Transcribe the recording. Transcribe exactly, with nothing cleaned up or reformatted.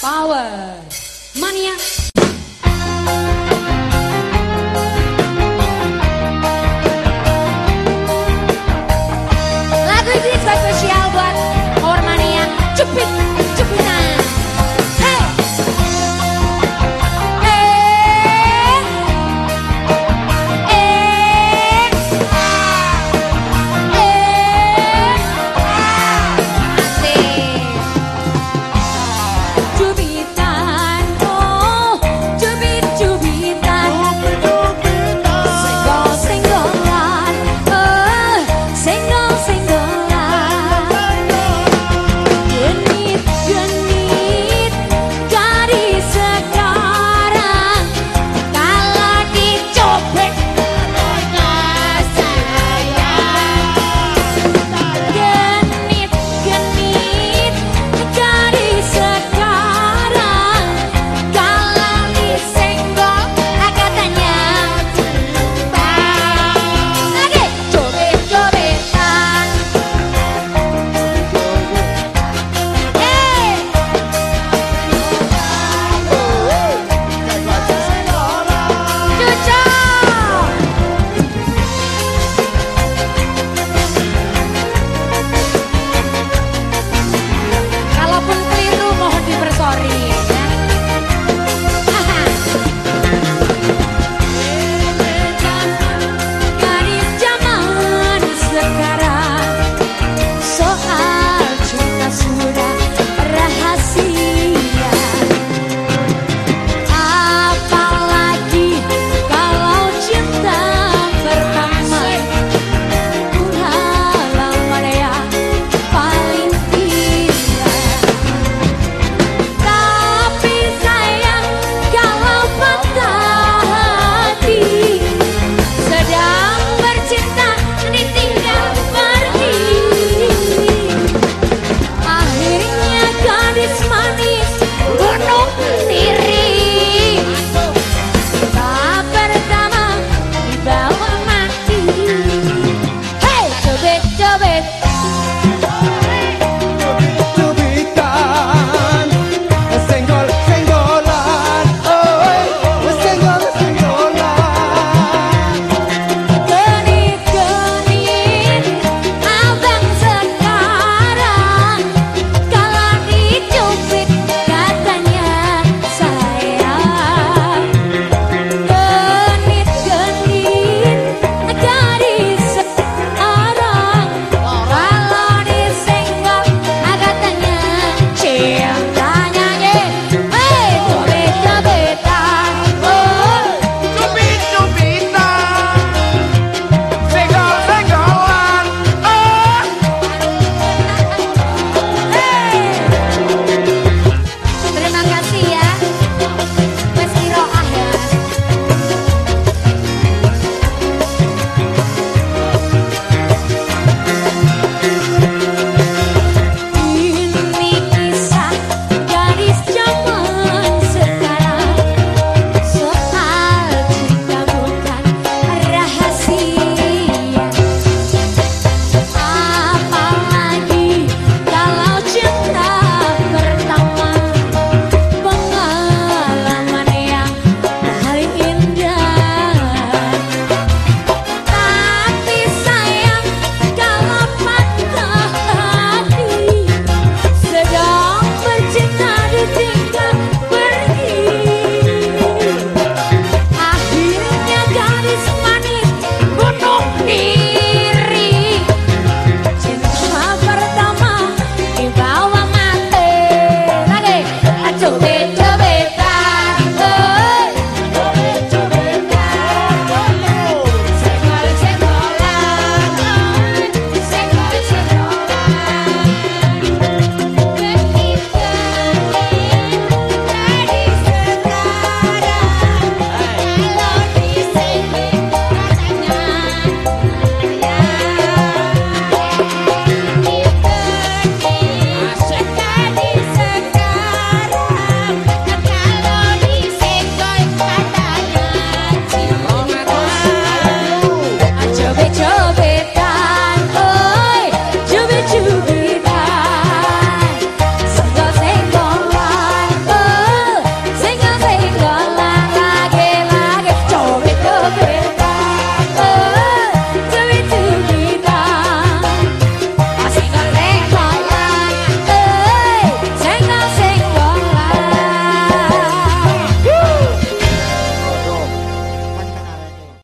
Power Mania. Lagu ini spesial buat Power Mania. Cepit, cepitan. Hey. Eh. Eh. Eh. Asik. Cubitan, oh, cubit-cubitan, senggol-senggolan, oh, senggol-senggolan, genit-genit gadis sekarang, kalau dicopet katanya sayang. Genit-genit gadis sekarang, kalau disenggol katanya bang. Lagi cobet-cobetan. Eh. Cocok. Kalaupun keliru mohon dipersori ya. Gadis zaman sekarang, soal cinta sudah rahasia. Apalagi kalau cinta pertama, pengalaman yang paling indah. Tapi sayang kalau patah hati, sedang bercinta ditinggal pergi. Akhirnya gadis manis bunuh diri. Tak pertama dibawa mati. Hei, cobet-cobet. Cubitan, senggol-senggolan, oi, senggol-senggolan. Genit-genit abang sekarang, kalau dicubit katanya sayang. Genit-genit gadis sekarang, kalau disenggol katanya cintanya ye. Hei, cobet-cobetan, oh. Cubit-cubitan, senggol-senggolan, oh. Terima kasih ya, Mas Kiroah ya. Ini kisah gadis zaman sekarang, soal cinta bukan rahasia. Apalagi kalau cinta pertama, pengalaman yang paling indah. Tapi sayang kalau patah hati, sedang bercinta ditinggal pergi. Akhirnya gadis manis bunuh diri. Cinta pertama dibawa mati. Lagi, cubit.